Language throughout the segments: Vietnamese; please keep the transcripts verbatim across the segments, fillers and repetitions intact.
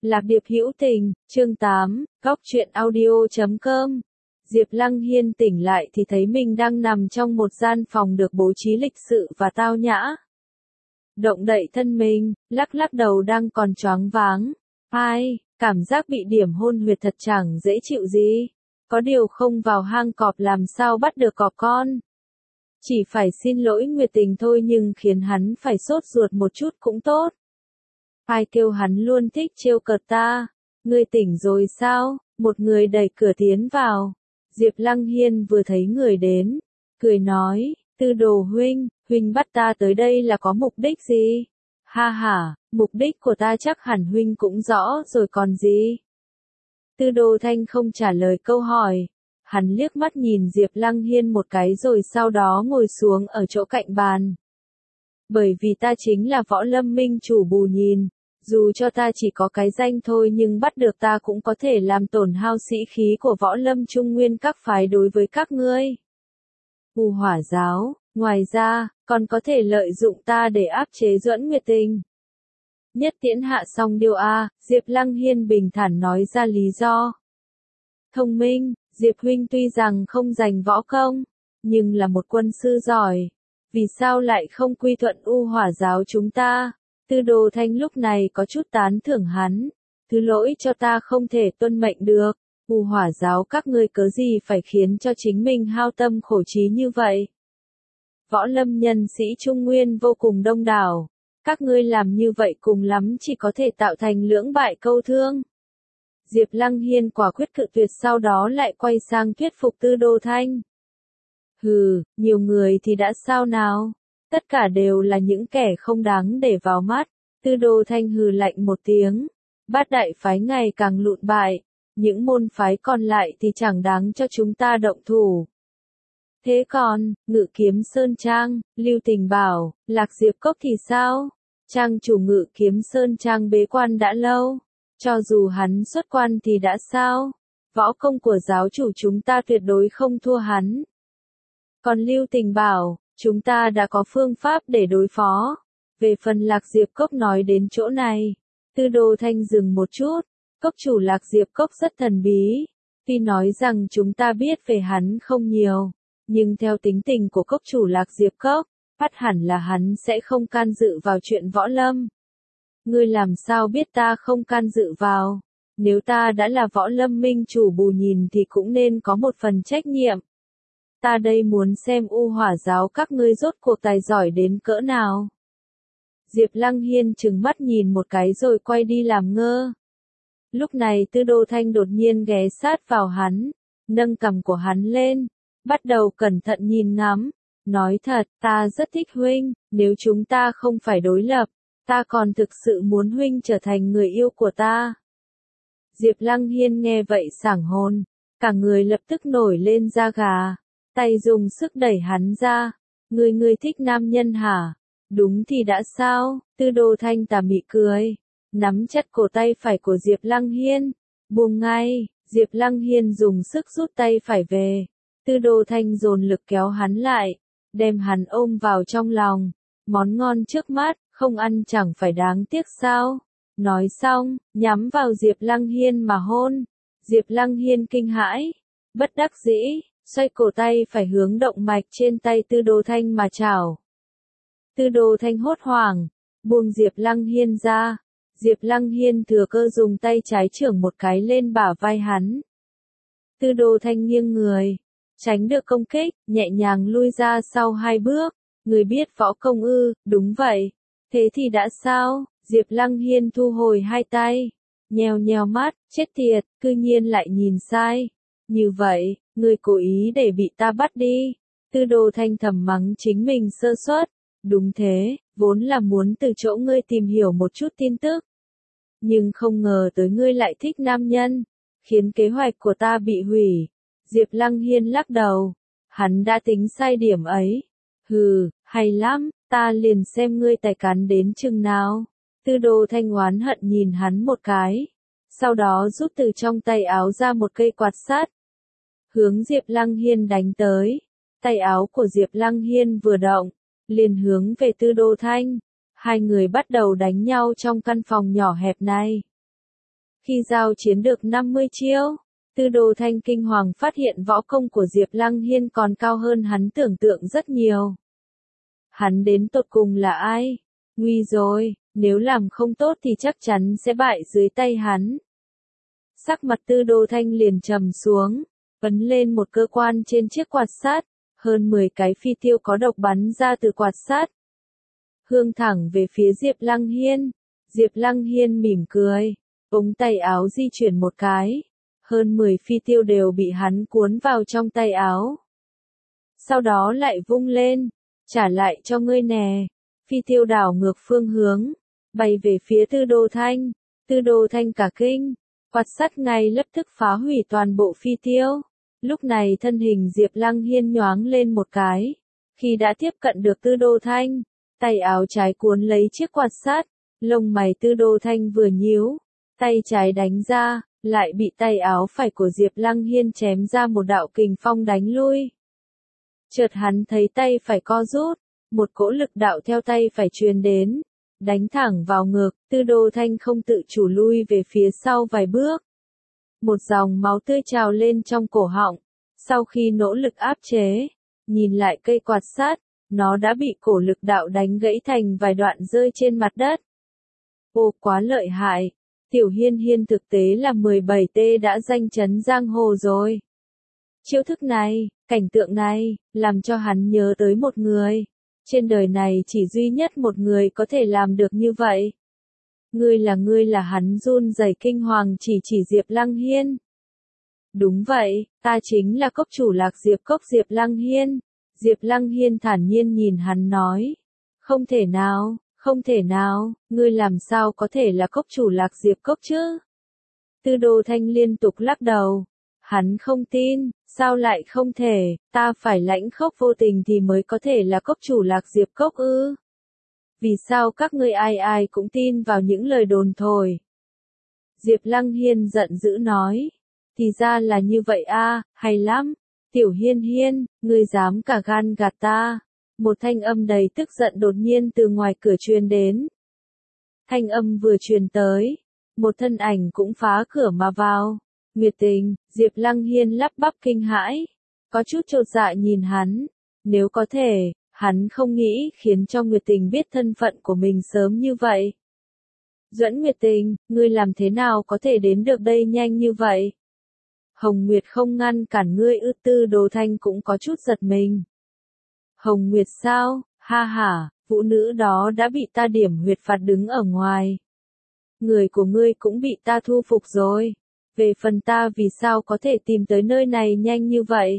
Lạc Điệp hữu tình, chương tám, góc truyện audio chấm com. Diệp Lăng Hiên tỉnh lại thì thấy mình đang nằm trong một gian phòng được bố trí lịch sự và tao nhã. Động đậy thân mình, lắc lắc đầu đang còn choáng váng. Ai, cảm giác bị điểm hôn huyệt thật chẳng dễ chịu gì. Có điều không vào hang cọp làm sao bắt được cọp con. Chỉ phải xin lỗi Nguyệt Tình thôi nhưng khiến hắn phải sốt ruột một chút cũng tốt. Ai kêu hắn luôn thích trêu cợt ta. Ngươi tỉnh rồi sao? Một người đẩy cửa tiến vào. Diệp Lăng Hiên vừa thấy người đến, cười nói, Tư Đồ huynh, huynh bắt ta tới đây là có mục đích gì? Ha ha, mục đích của ta chắc hẳn huynh cũng rõ rồi còn gì? Tư Đồ Thanh không trả lời câu hỏi. Hắn liếc mắt nhìn Diệp Lăng Hiên một cái rồi sau đó ngồi xuống ở chỗ cạnh bàn. Bởi vì ta chính là Võ Lâm Minh chủ Bù Nhìn, dù cho ta chỉ có cái danh thôi nhưng bắt được ta cũng có thể làm tổn hao sĩ khí của Võ Lâm Trung Nguyên các phái đối với các ngươi. U Hỏa giáo, ngoài ra, còn có thể lợi dụng ta để áp chế Duẫn Nguyệt Tình. Nhất tiễn hạ xong điều A, Diệp Lăng Hiên bình thản nói ra lý do. Thông minh, Diệp huynh tuy rằng không giành võ công, nhưng là một quân sư giỏi. Vì sao lại không quy thuận U Hỏa giáo chúng ta? Tư Đồ Thanh lúc này có chút tán thưởng hắn. Thứ lỗi cho ta không thể tuân mệnh được. U Hỏa giáo các ngươi cớ gì phải khiến cho chính mình hao tâm khổ trí như vậy? Võ lâm nhân sĩ Trung Nguyên vô cùng đông đảo. Các ngươi làm như vậy cùng lắm chỉ có thể tạo thành lưỡng bại câu thương. Diệp Lăng Hiên quả quyết cự tuyệt sau đó lại quay sang thuyết phục Tư Đồ Thanh. Hừ, nhiều người thì đã sao nào? Tất cả đều là những kẻ không đáng để vào mắt. Tư Đồ Thanh hừ lạnh một tiếng. Bát đại phái ngày càng lụn bại. Những môn phái còn lại thì chẳng đáng cho chúng ta động thủ. Thế còn, Ngự Kiếm Sơn Trang, Lưu Tình Bảo, Lạc Diệp Cốc thì sao? Trang chủ Ngự Kiếm Sơn Trang bế quan đã lâu. Cho dù hắn xuất quan thì đã sao? Võ công của giáo chủ chúng ta tuyệt đối không thua hắn. Còn Lưu Tình Bảo, chúng ta đã có phương pháp để đối phó. Về phần Lạc Diệp Cốc nói đến chỗ này, Tư Đồ Thanh dừng một chút. Cốc chủ Lạc Diệp Cốc rất thần bí. Tuy nói rằng chúng ta biết về hắn không nhiều, nhưng theo tính tình của cốc chủ Lạc Diệp Cốc, bắt hẳn là hắn sẽ không can dự vào chuyện võ lâm. Ngươi làm sao biết ta không can dự vào? Nếu ta đã là Võ Lâm Minh chủ Bù Nhìn thì cũng nên có một phần trách nhiệm. Ta đây muốn xem U Hỏa giáo các ngươi rốt cuộc tài giỏi đến cỡ nào. Diệp Lăng Hiên trừng mắt nhìn một cái rồi quay đi làm ngơ. Lúc này Tư Đồ Thanh đột nhiên ghé sát vào hắn, nâng cằm của hắn lên, bắt đầu cẩn thận nhìn ngắm, nói thật, ta rất thích huynh, nếu chúng ta không phải đối lập, ta còn thực sự muốn huynh trở thành người yêu của ta. Diệp Lăng Hiên nghe vậy sảng hồn, cả người lập tức nổi lên da gà, tay dùng sức đẩy hắn ra, ngươi ngươi thích nam nhân hả? Đúng thì đã sao? Tư Đồ Thanh tà mị cười, nắm chặt cổ tay phải của Diệp Lăng Hiên, buông ngay. Diệp Lăng Hiên dùng sức rút tay phải về, Tư Đồ Thanh dồn lực kéo hắn lại, đem hắn ôm vào trong lòng. Món ngon trước mắt, không ăn chẳng phải đáng tiếc sao? Nói xong, nhắm vào Diệp Lăng Hiên mà hôn. Diệp Lăng Hiên kinh hãi, bất đắc dĩ, xoay cổ tay phải hướng động mạch trên tay Tư Đồ Thanh mà chảo. Tư Đồ Thanh hốt hoảng, buông Diệp Lăng Hiên ra. Diệp Lăng Hiên thừa cơ dùng tay trái chưởng một cái lên bả vai hắn. Tư Đồ Thanh nghiêng người, tránh được công kích, nhẹ nhàng lui ra sau hai bước. Người biết võ công ư? Đúng vậy. Thế thì đã sao? Diệp Lăng Hiên thu hồi hai tay, nheo nheo mắt, chết tiệt, cư nhiên lại nhìn sai. Như vậy, ngươi cố ý để bị ta bắt đi. Tư Đồ Thanh thầm mắng chính mình sơ suất. Đúng thế, vốn là muốn từ chỗ ngươi tìm hiểu một chút tin tức. Nhưng không ngờ tới ngươi lại thích nam nhân, khiến kế hoạch của ta bị hủy. Diệp Lăng Hiên lắc đầu, hắn đã tính sai điểm ấy. Hừ, hay lắm, ta liền xem ngươi tài cán đến chừng nào. Tư Đồ Thanh oán hận nhìn hắn một cái, sau đó rút từ trong tay áo ra một cây quạt sắt, hướng Diệp Lăng Hiên đánh tới. Tay áo của Diệp Lăng Hiên vừa động, liền hướng về Tư Đồ Thanh. Hai người bắt đầu đánh nhau trong căn phòng nhỏ hẹp này. Khi giao chiến được năm mươi chiêu, Tư Đồ Thanh kinh hoàng phát hiện võ công của Diệp Lăng Hiên còn cao hơn hắn tưởng tượng rất nhiều. Hắn đến tột cùng là ai? Nguy rồi, nếu làm không tốt thì chắc chắn sẽ bại dưới tay hắn. Sắc mặt Tư Đồ Thanh liền trầm xuống, ấn lên một cơ quan trên chiếc quạt sắt, hơn mười cái phi tiêu có độc bắn ra từ quạt sắt, hướng thẳng về phía Diệp Lăng Hiên. Diệp Lăng Hiên mỉm cười, ống tay áo di chuyển một cái, hơn mười phi tiêu đều bị hắn cuốn vào trong tay áo. Sau đó lại vung lên, trả lại cho ngươi nè. Phi tiêu đảo ngược phương hướng, bay về phía Tư Đồ Thanh. Tư Đồ Thanh cả kinh, quạt sắt ngay lập tức phá hủy toàn bộ phi tiêu. Lúc này thân hình Diệp Lăng Hiên nhoáng lên một cái, khi đã tiếp cận được Tư Đồ Thanh, tay áo trái cuốn lấy chiếc quạt sắt, lông mày Tư Đồ Thanh vừa nhíu, tay trái đánh ra, lại bị tay áo phải của Diệp Lăng Hiên chém ra một đạo kình phong đánh lui. Chợt hắn thấy tay phải co rút, một cỗ lực đạo theo tay phải truyền đến, đánh thẳng vào ngực. Tư Đồ Thanh không tự chủ lui về phía sau vài bước. Một dòng máu tươi trào lên trong cổ họng, sau khi nỗ lực áp chế, nhìn lại cây quạt sắt, nó đã bị cổ lực đạo đánh gãy thành vài đoạn rơi trên mặt đất. Ô quá lợi hại, Tiểu Hiên Hiên thực tế là mười bảy tê đã danh chấn giang hồ rồi. Chiêu thức này, cảnh tượng này, làm cho hắn nhớ tới một người. Trên đời này chỉ duy nhất một người có thể làm được như vậy. Ngươi là ngươi là hắn run rẩy kinh hoàng chỉ chỉ Diệp Lăng Hiên. Đúng vậy, ta chính là cốc chủ Lạc Diệp Cốc Diệp Lăng Hiên. Diệp Lăng Hiên thản nhiên nhìn hắn nói. Không thể nào, không thể nào, ngươi làm sao có thể là cốc chủ Lạc Diệp Cốc chứ? Tư Đồ Thanh liên tục lắc đầu. Hắn không tin, sao lại không thể, ta phải lãnh khốc vô tình thì mới có thể là cốc chủ Lạc Diệp Cốc ư? Vì sao các ngươi ai ai cũng tin vào những lời đồn thổi? Diệp Lăng Hiên giận dữ nói. Thì ra là như vậy a, hay lắm. Tiểu Hiên Hiên, ngươi dám cả gan gạt ta. Một thanh âm đầy tức giận đột nhiên từ ngoài cửa truyền đến. Thanh âm vừa truyền tới, một thân ảnh cũng phá cửa mà vào. Nguyệt Tình. Diệp Lăng Hiên lắp bắp kinh hãi, có chút chột dạ nhìn hắn. Nếu có thể, hắn không nghĩ khiến cho Nguyệt Tình biết thân phận của mình sớm như vậy. Duẫn Nguyệt Tình, ngươi làm thế nào có thể đến được đây nhanh như vậy? Hồng Nguyệt không ngăn cản ngươi ư? Tư Đồ Thanh cũng có chút giật mình. Hồng Nguyệt sao? Ha ha, phụ nữ đó đã bị ta điểm huyệt phạt đứng ở ngoài. Người của ngươi cũng bị ta thu phục rồi. Về phần ta vì sao có thể tìm tới nơi này nhanh như vậy?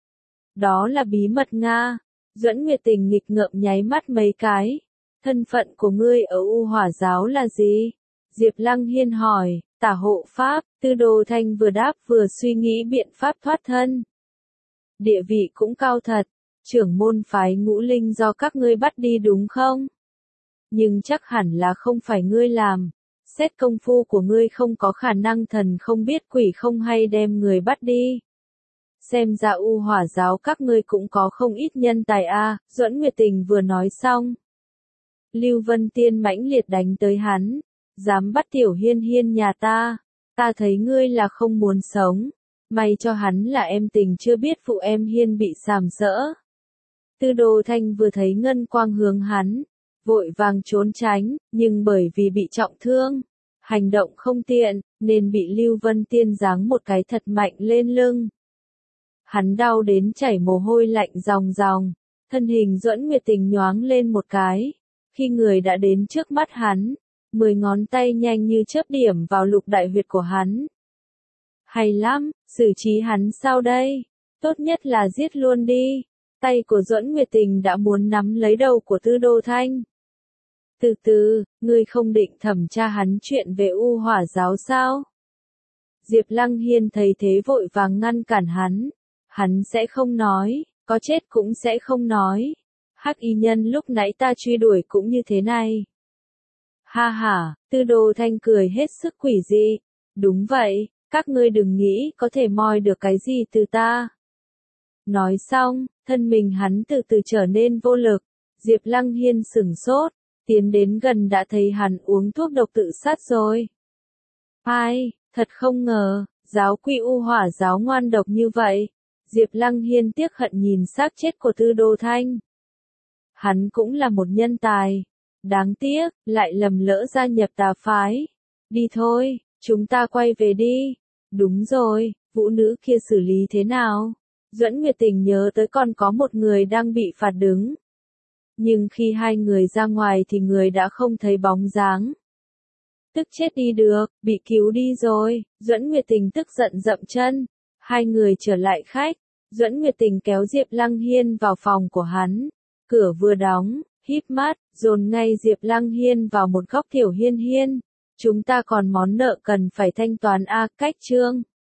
Đó là bí mật Nga. Duẫn Nguyệt Tình nghịch ngợm nháy mắt mấy cái. Thân phận của ngươi ở U Hỏa giáo là gì? Diệp Lăng Hiên hỏi. Tả hộ pháp. Tư Đồ Thanh vừa đáp vừa suy nghĩ biện pháp thoát thân. Địa vị cũng cao thật. Trưởng môn phái Ngũ Linh do các ngươi bắt đi đúng không? Nhưng chắc hẳn là không phải ngươi làm. Xét công phu của ngươi không có khả năng thần không biết quỷ không hay đem người bắt đi. Xem ra U Hỏa giáo các ngươi cũng có không ít nhân tài a. À. Duẫn Nguyệt Tình vừa nói xong, Lưu Vân Tiên mãnh liệt đánh tới hắn. Dám bắt Tiểu Hiên Hiên nhà ta. Ta thấy ngươi là không muốn sống. May cho hắn là em Tình chưa biết phụ em Hiên bị sàm sỡ. Tư Đồ Thanh vừa thấy ngân quang hướng hắn, vội vàng trốn tránh, nhưng bởi vì bị trọng thương, hành động không tiện, nên bị Lưu Vân Tiên giáng một cái thật mạnh lên lưng. Hắn đau đến chảy mồ hôi lạnh ròng ròng, thân hình Duẫn Nguyệt Tình nhoáng lên một cái, khi người đã đến trước mắt hắn, mười ngón tay nhanh như chớp điểm vào lục đại huyệt của hắn. Hay lắm, xử trí hắn sao đây? Tốt nhất là giết luôn đi. Tay của Duẫn Nguyệt Tình đã muốn nắm lấy đầu của Tư Đồ Thanh. Từ từ, ngươi không định thẩm tra hắn chuyện về U Hỏa giáo sao? Diệp Lăng Hiên thấy thế vội vàng ngăn cản hắn. Hắn sẽ không nói, có chết cũng sẽ không nói. Hắc y nhân lúc nãy ta truy đuổi cũng như thế này. Ha ha, Tư Đồ Thanh cười hết sức quỷ dị. Đúng vậy, các ngươi đừng nghĩ có thể moi được cái gì từ ta. Nói xong, thân mình hắn từ từ trở nên vô lực. Diệp Lăng Hiên sửng sốt, tiến đến gần đã thấy hắn uống thuốc độc tự sát rồi. Ai, thật không ngờ, giáo quy U Hỏa giáo ngoan độc như vậy. Diệp Lăng Hiên tiếc hận nhìn xác chết của Tư Đô Thanh. Hắn cũng là một nhân tài. Đáng tiếc, lại lầm lỡ gia nhập tà phái. Đi thôi, chúng ta quay về đi. Đúng rồi, vũ nữ kia xử lý thế nào? Duẫn Nguyệt Tình nhớ tới còn có một người đang bị phạt đứng. Nhưng khi hai người ra ngoài thì người đã không thấy bóng dáng. Tức chết đi được, bị cứu đi rồi. Duẫn Nguyệt Tình tức giận dậm chân. Hai người trở lại khách. Duẫn Nguyệt Tình kéo Diệp Lăng Hiên vào phòng của hắn. Cửa vừa đóng, híp mắt, dồn ngay Diệp Lăng Hiên vào một góc. Tiểu Hiên Hiên, chúng ta còn món nợ cần phải thanh toán a. Cách chương